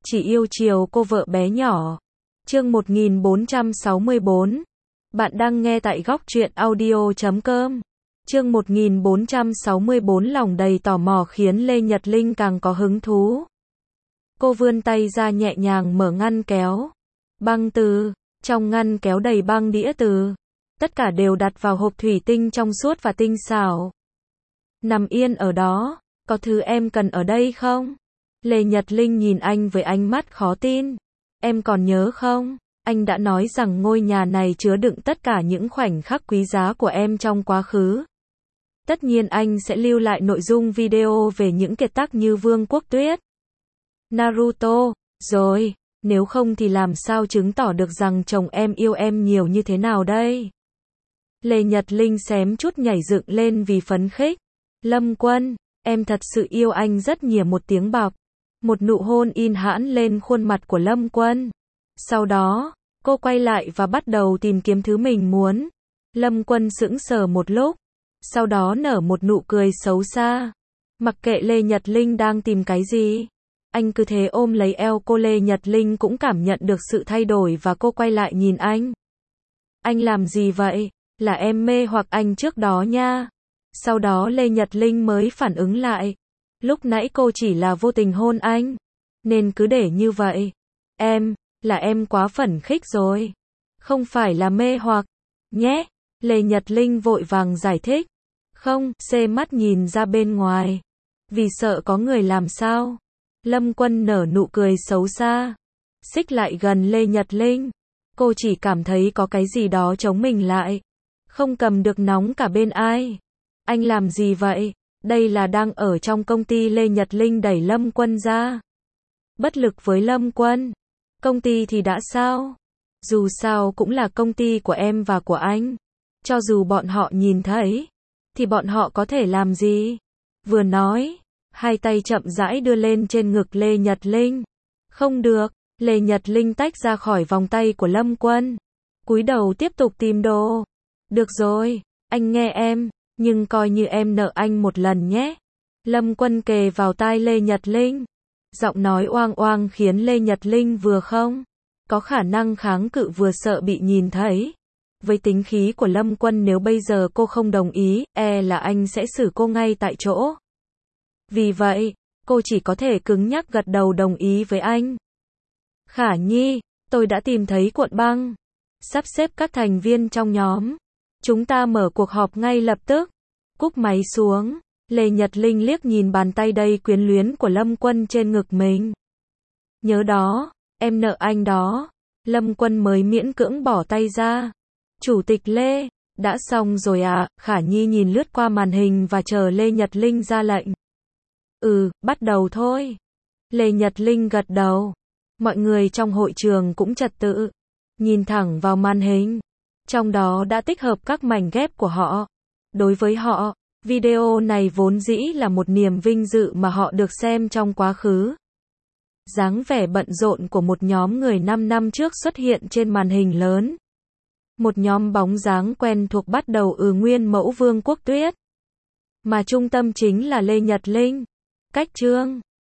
chỉ yêu chiều cô vợ bé nhỏ. Chương 1464. Bạn đang nghe tại góc truyện audio.com. Chương 1464 lòng đầy tò mò khiến Lê Nhật Linh càng có hứng thú. Cô vươn tay ra nhẹ nhàng mở ngăn kéo. Băng từ, trong ngăn kéo đầy băng đĩa từ. Tất cả đều đặt vào hộp thủy tinh trong suốt và tinh xảo. Nằm yên ở đó, có thứ em cần ở đây không? Lê Nhật Linh nhìn anh với ánh mắt khó tin. Em còn nhớ không? Anh đã nói rằng ngôi nhà này chứa đựng tất cả những khoảnh khắc quý giá của em trong quá khứ. Tất nhiên anh sẽ lưu lại nội dung video về những kiệt tác như Vương quốc Tuyết, Naruto, rồi, nếu không thì làm sao chứng tỏ được rằng chồng em yêu em nhiều như thế nào đây? Lê Nhật Linh xém chút nhảy dựng lên vì phấn khích. Lâm Quân, em thật sự yêu anh rất nhiều, một tiếng bọc. Một nụ hôn in hãn lên khuôn mặt của Lâm Quân. Sau đó, cô quay lại và bắt đầu tìm kiếm thứ mình muốn. Lâm Quân sững sờ một lúc, sau đó nở một nụ cười xấu xa. Mặc kệ Lê Nhật Linh đang tìm cái gì, anh cứ thế ôm lấy eo cô. Lê Nhật Linh cũng cảm nhận được sự thay đổi và cô quay lại nhìn anh. Anh làm gì vậy? Là em mê hoặc anh trước đó nha. Sau đó Lê Nhật Linh mới phản ứng lại. Lúc nãy cô chỉ là vô tình hôn anh, nên cứ để như vậy. Là em quá phấn khích rồi. Không phải là mê hoặc, nhé. Lê Nhật Linh vội vàng giải thích. Không, xê mắt nhìn ra bên ngoài. Vì sợ có người làm sao? Lâm Quân nở nụ cười xấu xa. Xích lại gần Lê Nhật Linh. Cô chỉ cảm thấy có cái gì đó chống mình lại. Không cầm được, nóng cả bên ai. Anh làm gì vậy? Đây là đang ở trong công ty. Lê Nhật Linh đẩy Lâm Quân ra. Bất lực với Lâm Quân. Công ty thì đã sao? Dù sao cũng là công ty của em và của anh. Cho dù bọn họ nhìn thấy, thì bọn họ có thể làm gì? Vừa nói, hai tay chậm rãi đưa lên trên ngực Lê Nhật Linh. Không được, Lê Nhật Linh tách ra khỏi vòng tay của Lâm Quân. Cúi đầu tiếp tục tìm đồ. Được rồi, anh nghe em, nhưng coi như em nợ anh một lần nhé. Lâm Quân kề vào tai Lê Nhật Linh. Giọng nói oang oang khiến Lê Nhật Linh vừa không có khả năng kháng cự vừa sợ bị nhìn thấy. Với tính khí của Lâm Quân, nếu bây giờ cô không đồng ý, là anh sẽ xử cô ngay tại chỗ. Vì vậy, cô chỉ có thể cứng nhắc gật đầu đồng ý với anh. Khả Nhi, tôi đã tìm thấy cuộn băng. Sắp xếp các thành viên trong nhóm. Chúng ta mở cuộc họp ngay lập tức. Cúp máy xuống, Lê Nhật Linh liếc nhìn bàn tay đầy quyến luyến của Lâm Quân trên ngực mình. Nhớ đó, em nợ anh đó. Lâm Quân mới miễn cưỡng bỏ tay ra. Chủ tịch Lê, đã xong rồi à? Khả Nhi nhìn lướt qua màn hình và chờ Lê Nhật Linh ra lệnh. Bắt đầu thôi. Lê Nhật Linh gật đầu. Mọi người trong hội trường cũng trật tự, nhìn thẳng vào màn hình. Trong đó đã tích hợp các mảnh ghép của họ. Đối với họ, video này vốn dĩ là một niềm vinh dự mà họ được xem trong quá khứ. Dáng vẻ bận rộn của một nhóm người 5 năm trước xuất hiện trên màn hình lớn. Một nhóm bóng dáng quen thuộc bắt đầu nguyên mẫu Vương quốc Tuyết. Mà trung tâm chính là Lê Nhật Linh. Cách chương